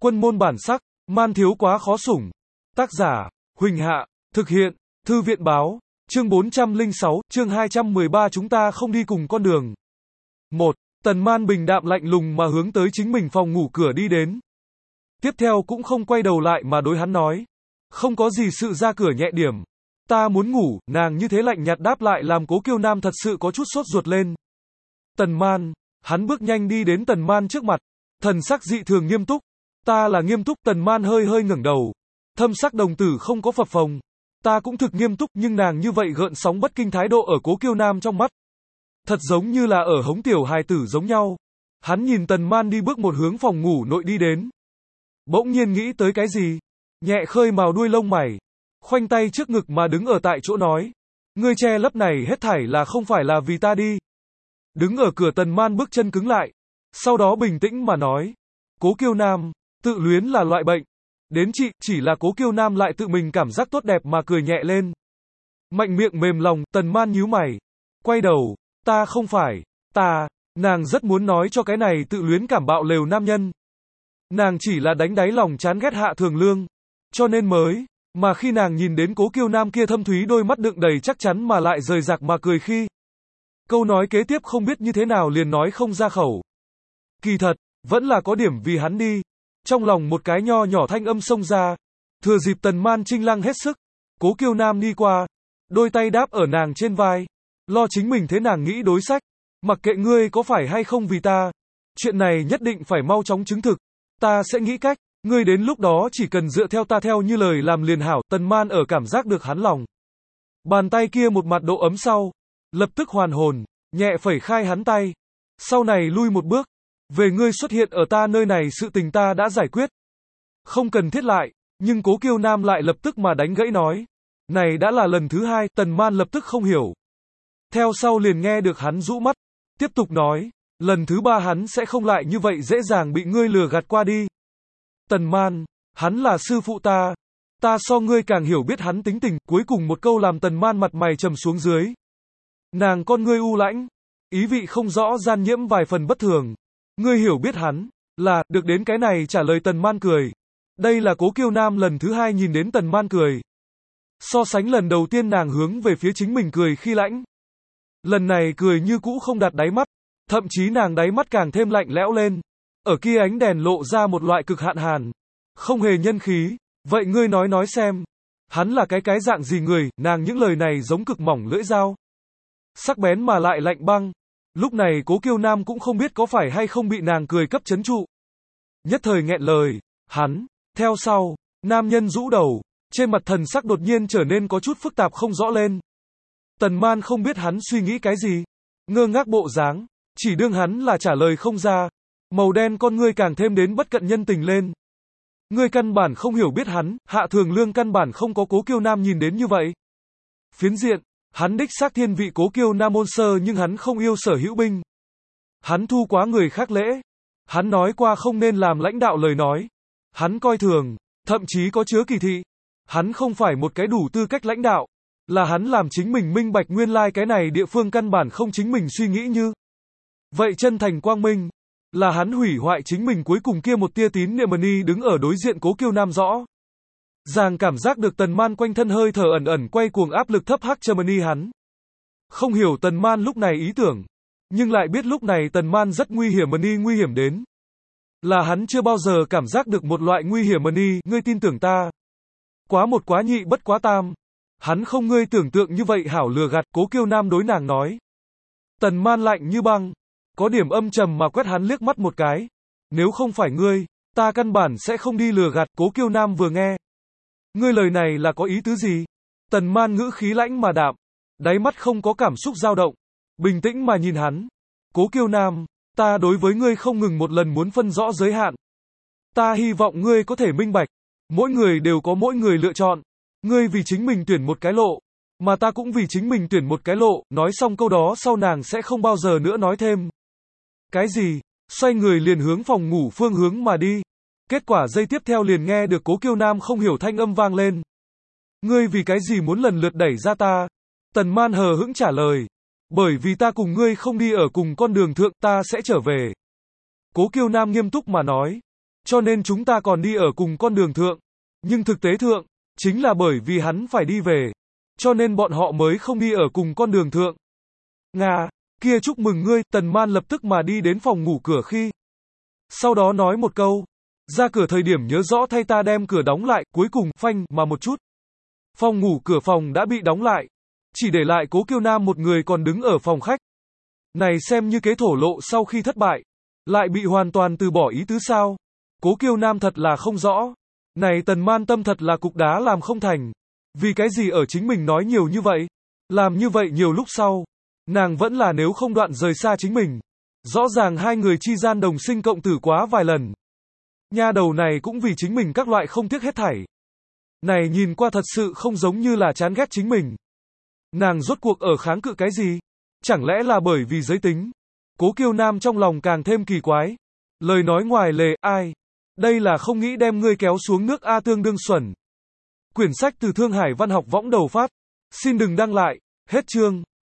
Quân môn bản sắc, man thiếu quá khó sủng. Tác giả, Huỳnh Hạ, thực hiện, Thư viện báo, chương 406, chương 213 chúng ta không đi cùng con đường. 1. Tần Man bình đạm lạnh lùng mà hướng tới chính mình phòng ngủ cửa đi đến. Tiếp theo cũng không quay đầu lại mà đối hắn nói. Không có gì sự ra cửa nhẹ điểm. Ta muốn ngủ, nàng như thế lạnh nhạt đáp lại làm Cố Kiêu Nam thật sự có chút sốt ruột lên. Tần Man, hắn bước nhanh đi đến Tần Man trước mặt, thần sắc dị thường nghiêm túc. Ta là nghiêm túc, Tần Man hơi hơi ngẩng đầu. Thâm sắc đồng tử không có phập phồng. Ta cũng thực nghiêm túc, nhưng nàng như vậy gợn sóng bất kinh thái độ ở Cố Kiêu Nam trong mắt. Thật giống như là ở hống tiểu hài tử giống nhau. Hắn nhìn Tần Man đi bước một hướng phòng ngủ nội đi đến. Bỗng nhiên nghĩ tới cái gì? Nhẹ khơi màu đuôi lông mày. Khoanh tay trước ngực mà đứng ở tại chỗ nói. Ngươi che lấp này hết thảy là không phải là vì ta đi. Đứng ở cửa Tần Man bước chân cứng lại. Sau đó bình tĩnh mà nói. Cố Kiêu Nam, tự luyến là loại bệnh. Đến chị, chỉ là Cố Kiêu Nam lại tự mình cảm giác tốt đẹp mà cười nhẹ lên. Mạnh miệng mềm lòng, Tần Man nhíu mày. Quay đầu, ta không phải, nàng rất muốn nói cho cái này tự luyến cảm bạo lều nam nhân. Nàng chỉ là đánh đáy lòng chán ghét Hạ Thường Lương. Cho nên mới, mà khi nàng nhìn đến Cố Kiêu Nam kia thâm thúy đôi mắt đựng đầy chắc chắn mà lại rời rạc mà cười khi. Câu nói kế tiếp không biết như thế nào liền nói không ra khẩu. Kỳ thật, vẫn là có điểm vì hắn đi. Trong lòng một cái nho nhỏ thanh âm xông ra. Thừa dịp Tần Man trinh lăng hết sức. Cố Kiêu Nam đi qua. Đôi tay đáp ở nàng trên vai. Lo chính mình thế nàng nghĩ đối sách. Mặc kệ ngươi có phải hay không vì ta. Chuyện này nhất định phải mau chóng chứng thực. Ta sẽ nghĩ cách. Ngươi đến lúc đó chỉ cần dựa theo ta theo như lời làm liền hảo. Tần Man ở cảm giác được hắn lòng. Bàn tay kia một mặt độ ấm sau. Lập tức hoàn hồn. Nhẹ phẩy khai hắn tay. Sau này lui một bước. Về ngươi xuất hiện ở ta nơi này sự tình ta đã giải quyết. Không cần thiết lại. Nhưng Cố Kiêu Nam lại lập tức mà đánh gãy nói. Này đã là lần thứ hai. Tần Man lập tức không hiểu. Theo sau liền nghe được hắn rũ mắt. Tiếp tục nói. Lần thứ ba hắn sẽ không lại như vậy dễ dàng bị ngươi lừa gạt qua đi. Tần Man, hắn là sư phụ ta. Ta so ngươi càng hiểu biết hắn tính tình. Cuối cùng một câu làm Tần Man mặt mày trầm xuống dưới. Nàng con ngươi u lãnh. Ý vị không rõ gian nhiễm vài phần bất thường. Ngươi hiểu biết hắn, là, được đến cái này trả lời Tần Man cười. Đây là Cố Kiêu Nam lần thứ hai nhìn đến Tần Man cười. So sánh lần đầu tiên nàng hướng về phía chính mình cười khi lãnh. Lần này cười như cũ không đặt đáy mắt, thậm chí nàng đáy mắt càng thêm lạnh lẽo lên. Ở kia ánh đèn lộ ra một loại cực hạn hàn, không hề nhân khí. Vậy ngươi nói xem, hắn là cái dạng gì người? Nàng những lời này giống cực mỏng lưỡi dao, sắc bén mà lại lạnh băng. Lúc này Cố Kiêu Nam cũng không biết có phải hay không bị nàng cười cấp chấn trụ. Nhất thời nghẹn lời, hắn, theo sau, nam nhân rũ đầu, trên mặt thần sắc đột nhiên trở nên có chút phức tạp không rõ lên. Tần Man không biết hắn suy nghĩ cái gì, ngơ ngác bộ dáng, chỉ đương hắn là trả lời không ra. Màu đen con ngươi càng thêm đến bất cận nhân tình lên. Ngươi căn bản không hiểu biết hắn, Hạ Thường Lương căn bản không có Cố Kiêu Nam nhìn đến như vậy. Phiến diện. Hắn đích xác thiên vị Cố Kiêu Nam môn sơ nhưng hắn không yêu sở hữu binh. Hắn thu quá người khác lễ. Hắn nói qua không nên làm lãnh đạo lời nói. Hắn coi thường, thậm chí có chứa kỳ thị. Hắn không phải một cái đủ tư cách lãnh đạo. Là hắn làm chính mình minh bạch nguyên lai cái này địa phương căn bản không chính mình suy nghĩ như. Vậy chân thành quang minh. Là hắn hủy hoại chính mình cuối cùng kia một tia tín niệm ni đứng ở đối diện Cố Kiêu Nam rõ. Ràng cảm giác được Tần Man quanh thân hơi thở ẩn ẩn quay cuồng áp lực thấp hắc Germany hắn. Không hiểu Tần Man lúc này ý tưởng, nhưng lại biết lúc này Tần Man rất nguy hiểm nguy hiểm đến. Là hắn chưa bao giờ cảm giác được một loại nguy hiểm ngươi tin tưởng ta. Quá một quá nhị bất quá tam. Hắn không ngươi tưởng tượng như vậy hảo lừa gạt, Cố Kiêu Nam đối nàng nói. Tần Man lạnh như băng, có điểm âm trầm mà quét hắn liếc mắt một cái. Nếu không phải ngươi, ta căn bản sẽ không đi lừa gạt, Cố Kiêu Nam vừa nghe. Ngươi lời này là có ý tứ gì? Tần Man ngữ khí lãnh mà đạm, đáy mắt không có cảm xúc dao động, bình tĩnh mà nhìn hắn. Cố Kiêu Nam, ta đối với ngươi không ngừng một lần muốn phân rõ giới hạn. Ta hy vọng ngươi có thể minh bạch, mỗi người đều có mỗi người lựa chọn. Ngươi vì chính mình tuyển một cái lộ, mà ta cũng vì chính mình tuyển một cái lộ. Nói xong câu đó sau nàng sẽ không bao giờ nữa nói thêm. Cái gì? Xoay người liền hướng phòng ngủ phương hướng mà đi. Kết quả giây tiếp theo liền nghe được Cố Kiêu Nam không hiểu thanh âm vang lên. Ngươi vì cái gì muốn lần lượt đẩy ra ta? Tần Man hờ hững trả lời. Bởi vì ta cùng ngươi không đi ở cùng con đường thượng, ta sẽ trở về. Cố Kiêu Nam nghiêm túc mà nói. cho nên chúng ta còn đi ở cùng con đường thượng. Nhưng thực tế thượng, chính là bởi vì hắn phải đi về, cho nên bọn họ mới không đi ở cùng con đường thượng. Nga, kia chúc mừng ngươi, Tần Man lập tức mà đi đến phòng ngủ cửa khi. Sau đó nói một câu, ra cửa thời điểm nhớ rõ thay ta đem cửa đóng lại, cuối cùng, phanh, mà một chút. Phòng ngủ cửa phòng đã bị đóng lại, chỉ để lại Cố Kiêu Nam một người còn đứng ở phòng khách. Này xem như kế thổ lộ sau khi thất bại, lại bị hoàn toàn từ bỏ ý tứ sao? Cố Kiêu Nam thật là không rõ. Này Tần Man tâm thật là cục đá làm không thành. Vì cái gì ở chính mình nói nhiều như vậy? Làm như vậy nhiều lúc sau, nàng vẫn là nếu không đoạn rời xa chính mình. Rõ ràng hai người chi gian đồng sinh cộng tử quá vài lần. Nha đầu này cũng vì chính mình các loại không tiếc hết thảy. Này nhìn qua thật sự không giống như là chán ghét chính mình. Nàng rốt cuộc ở kháng cự cái gì? Chẳng lẽ là bởi vì giới tính? Cố Kiêu Nam trong lòng càng thêm kỳ quái. Lời nói ngoài lề, ai? Đây là không nghĩ đem ngươi kéo xuống nước A tương đương xuẩn. Quyển sách từ Thương Hải Văn học võng đầu phát. Xin đừng đăng lại. Hết chương.